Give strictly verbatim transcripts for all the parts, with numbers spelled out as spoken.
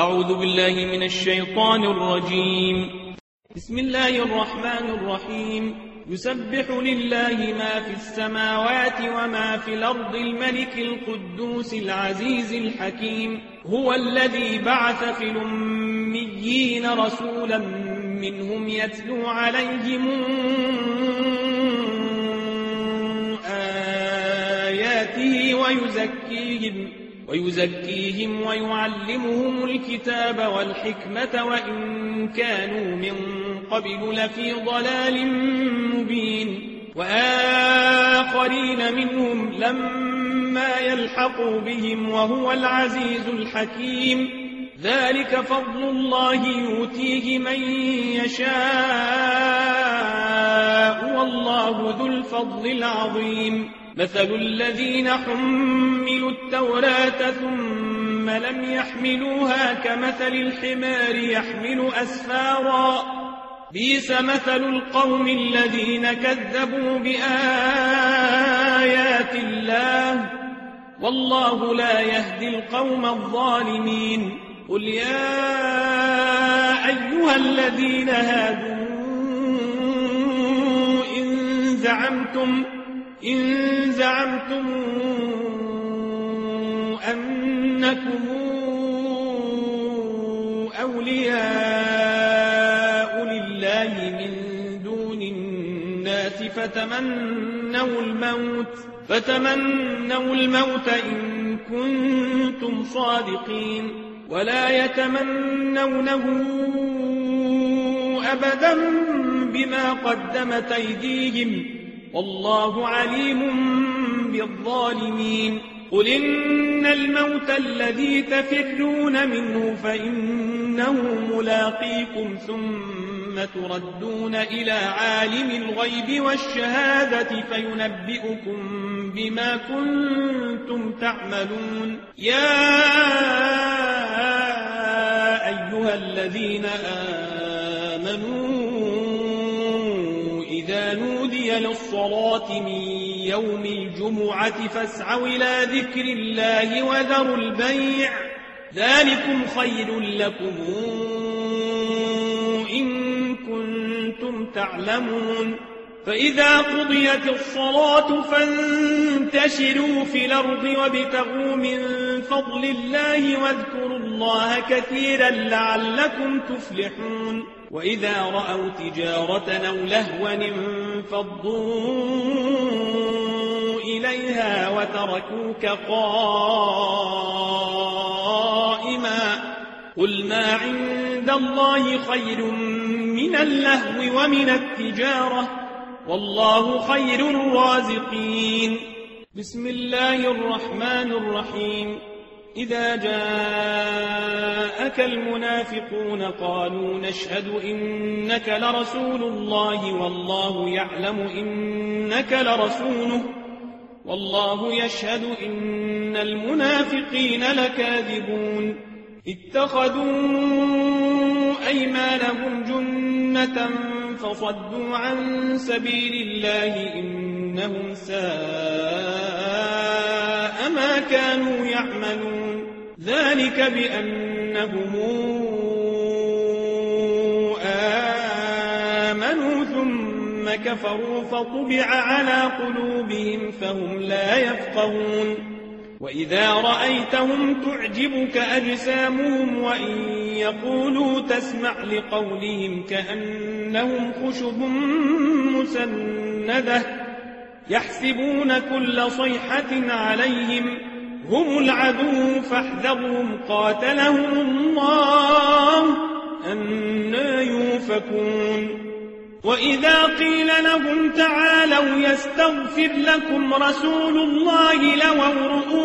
أعوذ بالله من الشيطان الرجيم. بسم الله الرحمن الرحيم. يسبح لله ما في السماوات وما في الأرض الملك القدوس العزيز الحكيم. هو الذي بعث في الأميين رسولا منهم يتلو عليهم آياته ويزكيهم ويزكيهم ويعلمهم الكتاب والحكمة وإن كانوا من قبل لفي ضلال مبين. وآخرين منهم لما يلحقوا بهم وهو العزيز الحكيم. ذلك فضل الله يؤتيه من يشاء والله ذو الفضل العظيم. مثل الذين حملوا التوراة ثم لم يحملوها كمثل الحمار يحمل أسفارا. بئس مثل القوم الذين كذبوا بآيات الله والله لا يهدي القوم الظالمين. قل يا أيها الذين هادوا إن زعمتم إن زعمتم أنكم أولياء لله من دون الناس فتمنوا الموت فتمنوا الموت إن كنتم صادقين ولا يتمنونه أبدا بما قدمت أيديهم والله عليم بالظالمين. قل إن الموت الذي تفرون منه فإنه ملاقيكم ثم تردون إلى عالم الغيب والشهادة فينبئكم بما كنتم تعملون. يا أيها الذين آمنوا إذا نودي للصلاة من يوم الجمعة فاسعوا إلى ذكر الله وذروا البيع ذلكم خير لكم إن كنتم تعلمون. فإذا قضيت الصلاة فانتشروا في الأرض وابتغوا من فضل الله واذكروا الله كثيرا لعلكم تفلحون. وإذا رأوا تجارة أو لهوا انفضوا إليها وتركوك قائما قل ما عند الله خير من اللهو ومن التجارة والله خير الرازقين. بسم الله الرحمن الرحيم. إذا جاءك المنافقون قالوا نشهد إنك لرسول الله والله يعلم إنك لرسوله والله يشهد إن المنافقين لكاذبون. اتخذوا أيمانهم جنة فصدوا عن سبيل الله إنهم ساء ما كانوا يعملون. ذلك بأنهم آمنوا ثم كفروا فطبع على قلوبهم فهم لا يفقهون. وإذا رأيتهم تعجبك أجسامهم وإن يقولوا تسمع لقولهم كأنهم خشب مسندة يحسبون كل صيحة عليهم هم العدو فاحذرهم قاتلهم الله أنى يؤفكون. وإذا قيل لهم تعالوا يستغفر لكم رسول الله لووا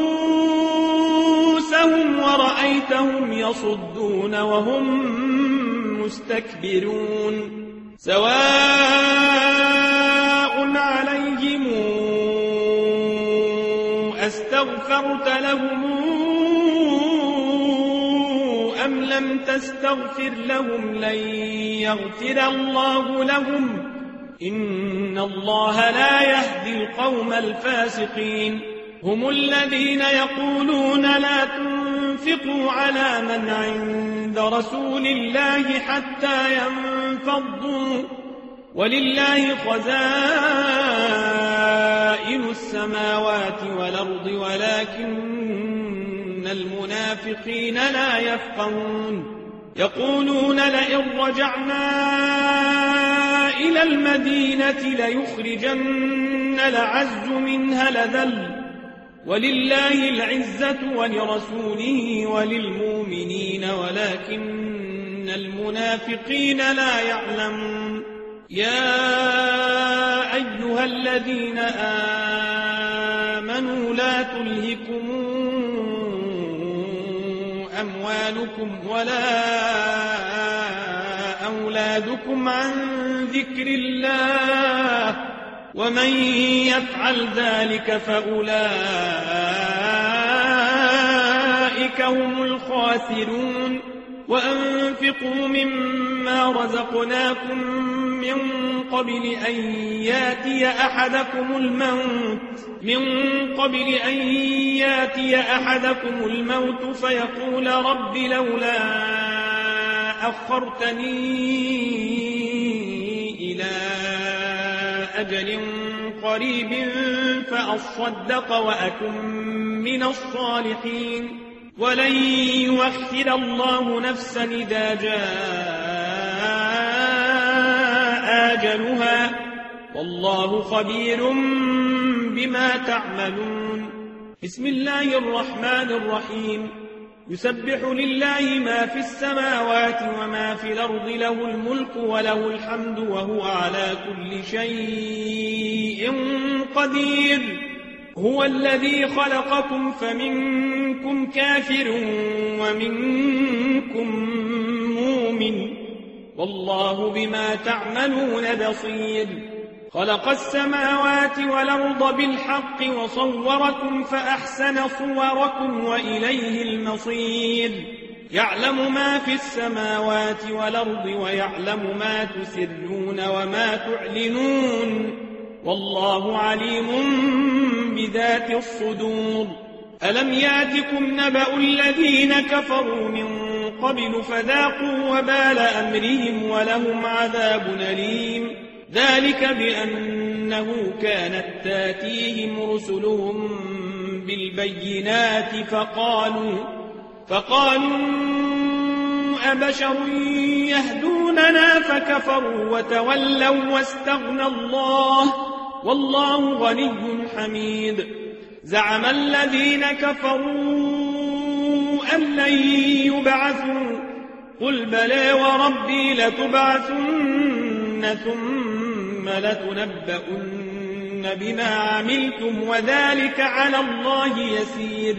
رؤوسهم ورأيتهم يصدون وهم مستكبرون. سواء عليهم أستغفرت لهم أم لم تستغفر لهم لن يغفر الله لهم إن الله لا يهدي القوم الفاسقين. هم الذين يقولون لا تنفقوا على من عند رسول الله حتى ينفضوا ولله خزائن السماوات والأرض ولكن المنافقين لا يفقهون يقولون لئن رجعنا إلى المدينة ليخرجن الأعز منها الأذل ولله العزة ولرسوله وللمؤمنين ولكن المنافقين لا يعلمون يا أيها الذين آمنوا لا تلهكم أموالكم ولا أولادكم عن ذكر الله ومن يفعل ذلك فأولئك هم الخاسرون وأنفقوا مما رزقناكم من قبل أن ياتي أحدكم الموت من قبل أن ياتي أحدكم الموت فيقول رب لولا أخرتني إلى أجل قريب فأصدق وأكن من الصالحين ولن يؤخر الله نفسا إذا جاء آجلها والله خبير بما تعملون بسم الله الرحمن الرحيم يسبح لله ما في السماوات وما في الأرض له الملك وله الحمد وهو على كل شيء قدير هو الذي خلقكم فمنكم كافر ومنكم مؤمن والله بما تعملون بصير خلق السماوات والأرض بالحق وصوركم فأحسن صوركم وإليه المصير يعلم ما في السماوات والأرض ويعلم ما تسرون وما تعلنون والله عليم بذات الصدور ألم ياتكم نبأ الذين كفروا من قبل فذاقوا وبال أمرهم ولهم عذاب أليم ذلك بأنه كانت تاتيهم رسلهم بالبينات فقالوا فقالوا أبشر يهدوننا فكفروا وتولوا واستغنى الله والله غني حميد زعم الذين كفروا أن لن يبعثوا قل بلى وربي لتبعثن ثم لتنبؤن بما عملتم وذلك على الله يسير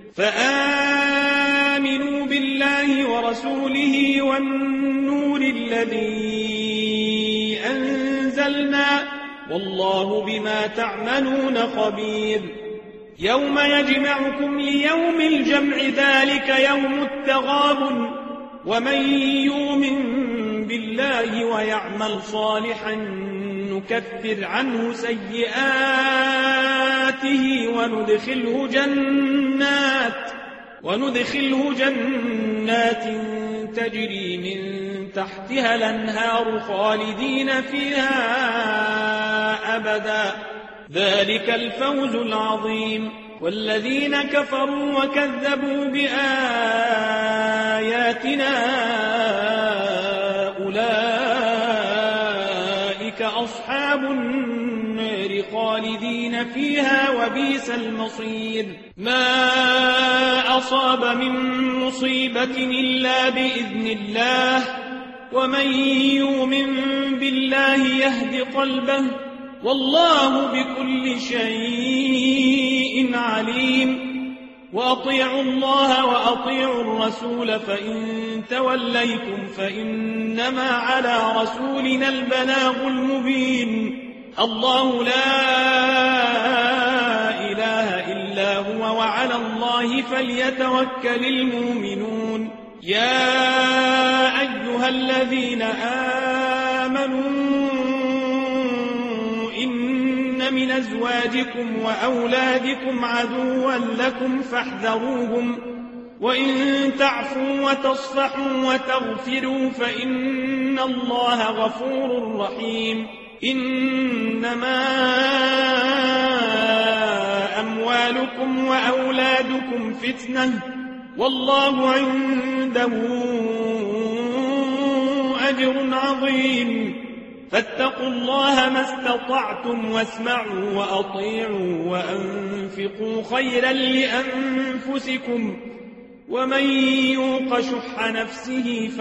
فآمنوا بالله ورسوله والنور الذي أنزلنا والله بما تعملون خبير يوم يجمعكم ليوم الجمع ذلك يوم التغابن ومن يؤمن بالله ويعمل صالحا نكفر عنه سيئاته وندخله جنات وندخله جنات تجري من تحتها الأنهار خالدين فيها أبدا ذلك الفوز العظيم والذين كفروا وكذبوا بآياتنا أولئك أصحاب النار خالدين فيها وبئس المصير ما أصاب من مصيبة إلا بإذن الله ومن يؤمن بالله يهد قلبه والله بكل شيء عليم وأطيعوا الله وأطيعوا الرسول فإن توليتم فإنما على رسولنا البلاغ المبين الله لا إله إلا هو وعلى الله فليتوكل المؤمنون يا أيها الذين آمنوا إن من أزواجكم وأولادكم عدوا لكم فاحذروهم وإن تعفوا وتصفحوا وتغفروا فإن الله غفور رحيم. إنما أموالكم وأولادكم فتنة والله عنده أجر عظيم. فاتقوا الله ما استطعتم واسمعوا وأطيعوا وأنفقوا خيرا لأنفسكم ومن يوق شح نفسه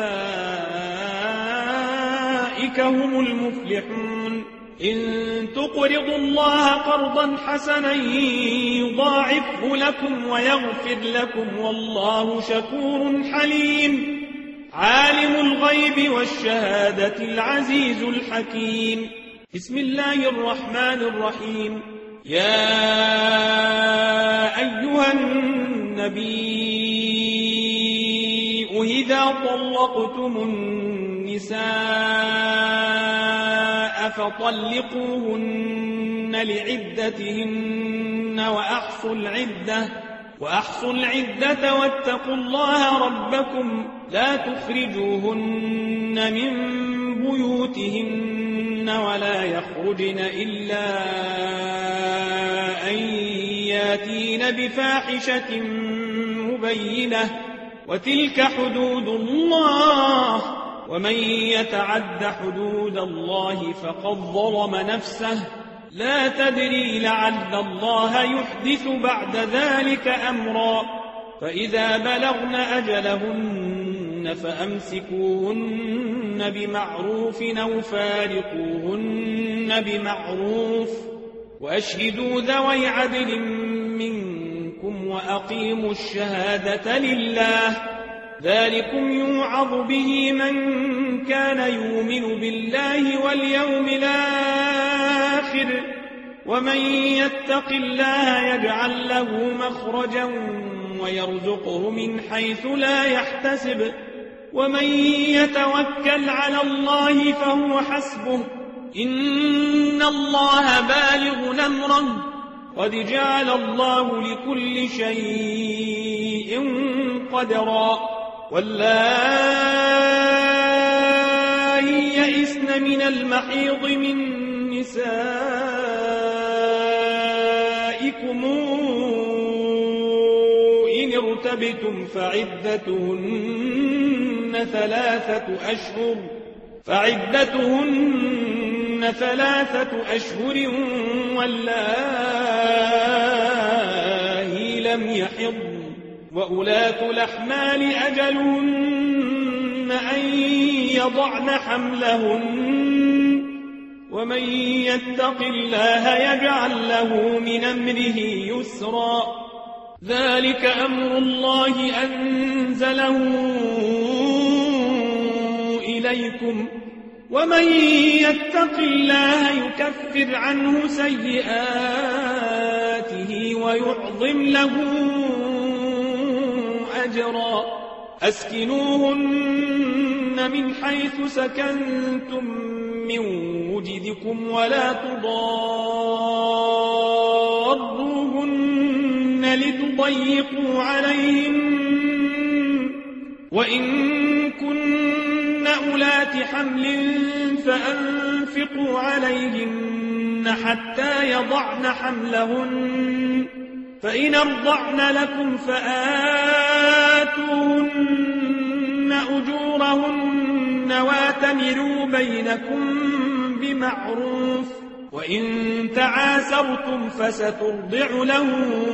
فأولئك هم المفلحون. إن تقرضوا الله قرضا حسنا يضاعفه لكم ويغفر لكم والله شكور حليم. عالم الغيب والشهادة العزيز الحكيم. بسم الله الرحمن الرحيم. يا أيها النبي إذا طلقتم النساء فطلقوهن لعدتهن وأحصوا العدة وأحصوا العدة واتقوا الله ربكم لا تخرجوهن من بيوتهن ولا يخرجن إلا أن ياتين بفاحشة مبينة وتلك حدود الله ومن يتعد حدود الله فقد ظلم نفسه لا تدري لعل الله يحدث بعد ذلك أمرا. فإذا بلغن أجلهن فأمسكوهن بمعروف أو فارقوهن بمعروف وأشهدوا ذوي عدل منكم وأقيموا الشهادة لله ذلكم يوعظ به من كان يؤمن بالله واليوم الآخر ومن يتق الله يجعل له مخرجا ويرزقه من حيث لا يحتسب ومن يتوكل على الله فهو حسبه إن الله بالغ أمره قد جعل الله لكل شيء قدرا. واللائي يئسن من المحيض من نسائكم إن ارتبتم فعدتهن ثلاثة أشهر فعدتهن ثلاثة أشهر واللائي لم يحضن وأولاة الأحمال أجلهن أن يضعن حملهن ومن يتق الله يجعل له من أمره يسرا. ذلك أمر الله أنزله إليكم ومن يتق الله يكفر عنه سيئاته ويعظم له أجرا. أسكنوهن من حيث سكنتم من وجدكم ولا تضاروهن لتضيقوا عليهم وإن كن أولات حمل فأنفقوا عليهن حتى يضعن حملهن فإن أرضعن لكم فآتوهن أجورهن واتمروا بينكم بمعروف وإن تعاسرتم فسترضع له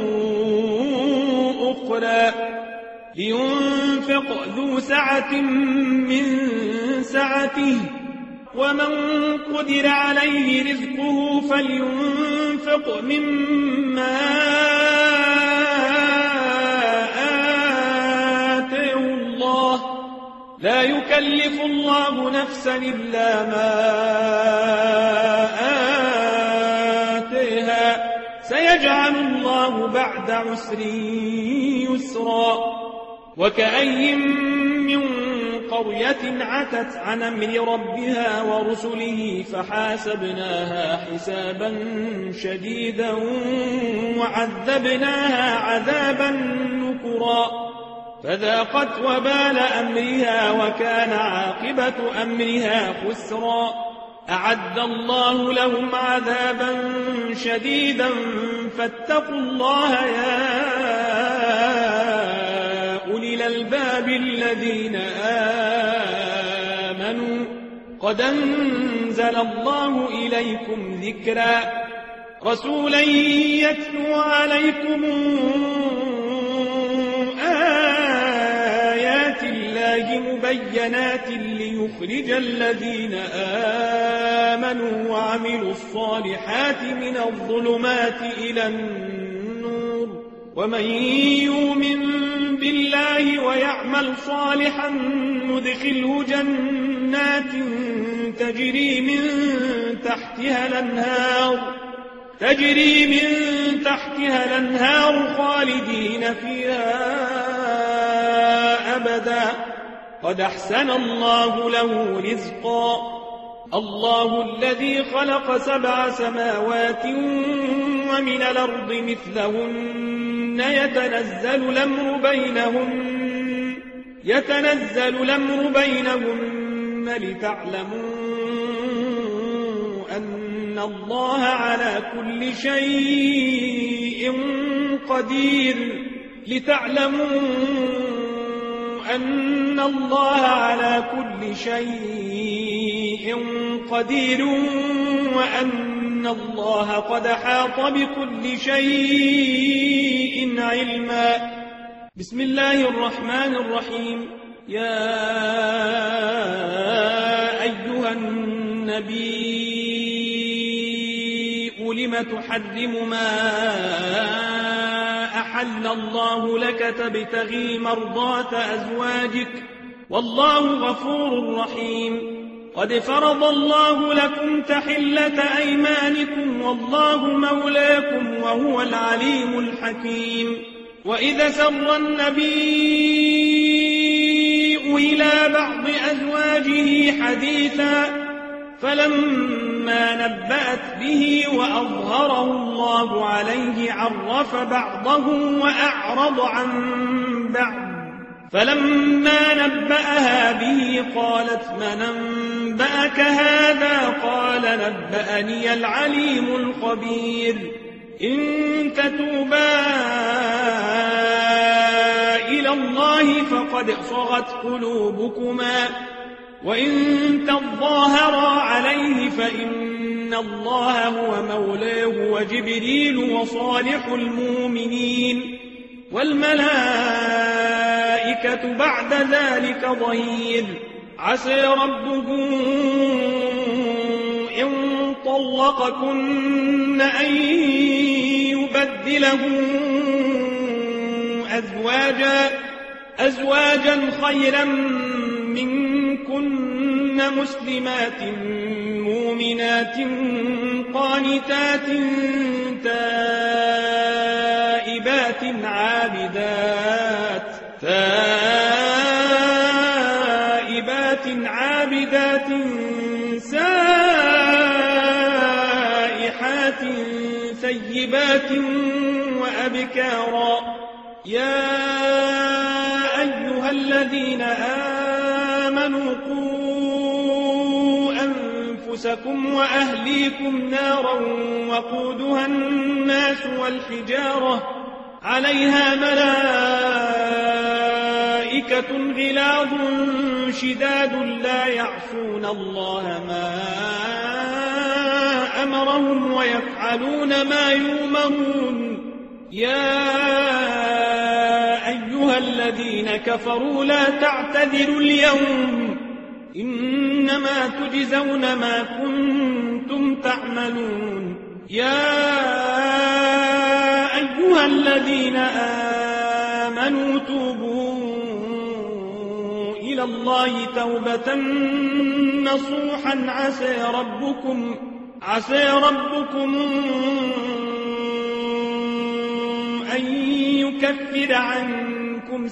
أخرى. لينفق ذو سعة من سعته ومن قدر عليه رزقه فلينفق مما آتاه الله لا يكلف الله نفسا إلا ما آتاها سيجعل الله بعد عسر يسرا. وكأي من قرية عتت عن أمر ربها ورسله فحاسبناها حسابا شديدا وعذبناها عذابا نكرا. فذاقت وبال أمرها وكان عاقبة أمرها خسرا. أعد الله لهم عذابا شديدا فاتقوا الله يا أولي الألباب الذين آمنوا قد أنزل الله إليكم ذكرا رسولا يتلو عليكم آيات الله مبينات ليخرج الذين آمنوا وعملوا الصالحات من الظلمات إلى النور ومن يؤمن بالله ويعمل صالحا ندخله جنات تجري من تحتها الأنهار تجري من تحتها الأنهار خالدين فيها أبدا قد أحسن الله له رزقا. الله الذي خلق سبع سماوات ومن الأرض مثلهن يتنزل الأمر بينهن يتنزل الأمر بينهن لتعلموا أن الله على كل شيء قدير لتعلموا أن الله على كل شيء قدير وأن الله قد أحاط بكل شيء علما. بسم الله الرحمن الرحيم. يا أيها النبي لم تحرم ما أحل الله لك تبتغي مرضات أزواجك والله غفور رحيم. قد فرض الله لكم تحلة أيمانكم والله مولاكم وهو العليم الحكيم. وإذا سر النبي إلى بعض أزواجه حديثا فلما نبأت به وأظهره الله عليه عرف بعضه وأعرض عن بعض فلما نبأها به قالت من أنبأك هذا قال نبأني العليم الخبير. إن تتوبا إلى الله فقد صغت قلوبكما وإن تظاهرا عليه فإن الله هو مولاه وجبريل وصالح المؤمنين والملائكة بعد ذلك ظهير. عسى ربه إن طلقكن أن يبدله أزواجا أزواجا خيرا منكن مسلمات مؤمنات قانتات تائبات عابدات تائبات عابدات سائحات ثيبات وأبكارا. يا أيها الذين آمنوا قوا أنفسكم وأهليكم نارا وقودها الناس والحجارة عليها ملائكة غلاظ شداد لا يعصون الله ما أمرهم ويفعلون ما يؤمرون. يا أيها الذين كفروا لا تعتذروا اليوم إنما تجزون ما كنتم تعملون. يا أيها الذين آمنوا توبوا إلى الله توبة نصوحا عسى ربكم عسى ربكم أن يكفر عنكم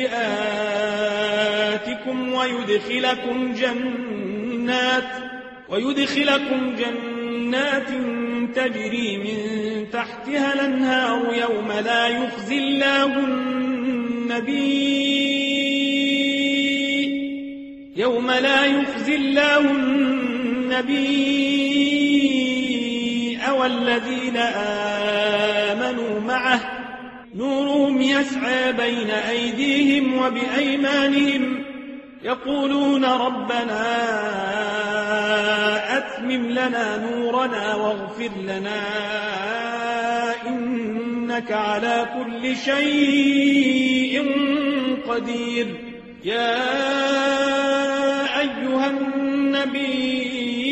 سيئاتكم ويدخلكم جنات ويدخلكم جنات تجري من تحتها الأنهار يوم لا يخزي الله النبي يوم لا يخزي الله النبي والذين آمنوا معه نورهم يسعى بين أيديهم وبأيمانهم يقولون ربنا أتمم لنا نورنا واغفر لنا إنك على كل شيء قدير. يا أيها النبي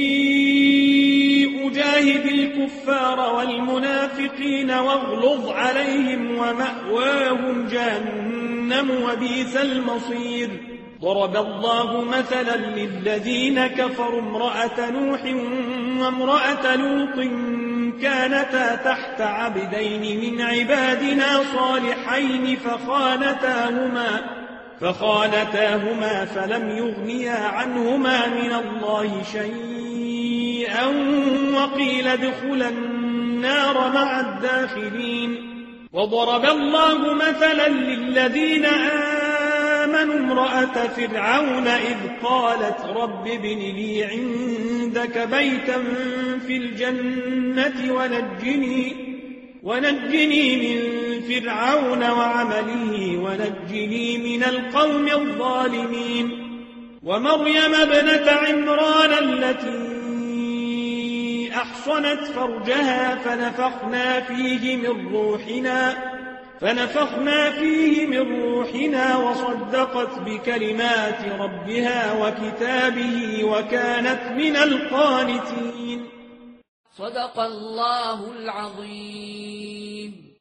أجاهد الكفار والمنافقين واغلظ عليهم ومأواهم جهنم وبئس المصير. ضرب الله مثلا للذين كفروا امرأة نوح وامرأة لوط كانتا تحت عبدين من عبادنا صالحين فخانتاهما فخانتاهما فلم يغنيا عنهما من الله شيئا وقيل ادخلا النار مع الداخلين. وضرب الله مثلا للذين آمنوا امرأة فرعون إذ قالت رب ابن لي عندك بيتا في الجنة ونجني ونجني من فرعون وعمله ونجني من القوم الظالمين. ومريم ابنة عمران التي أحصنت فرجها فنفخنا فيه من روحنا فنفخنا فيه من روحنا وصدقت بكلمات ربها وكتابه وكانت من القانتين. صدق الله العظيم.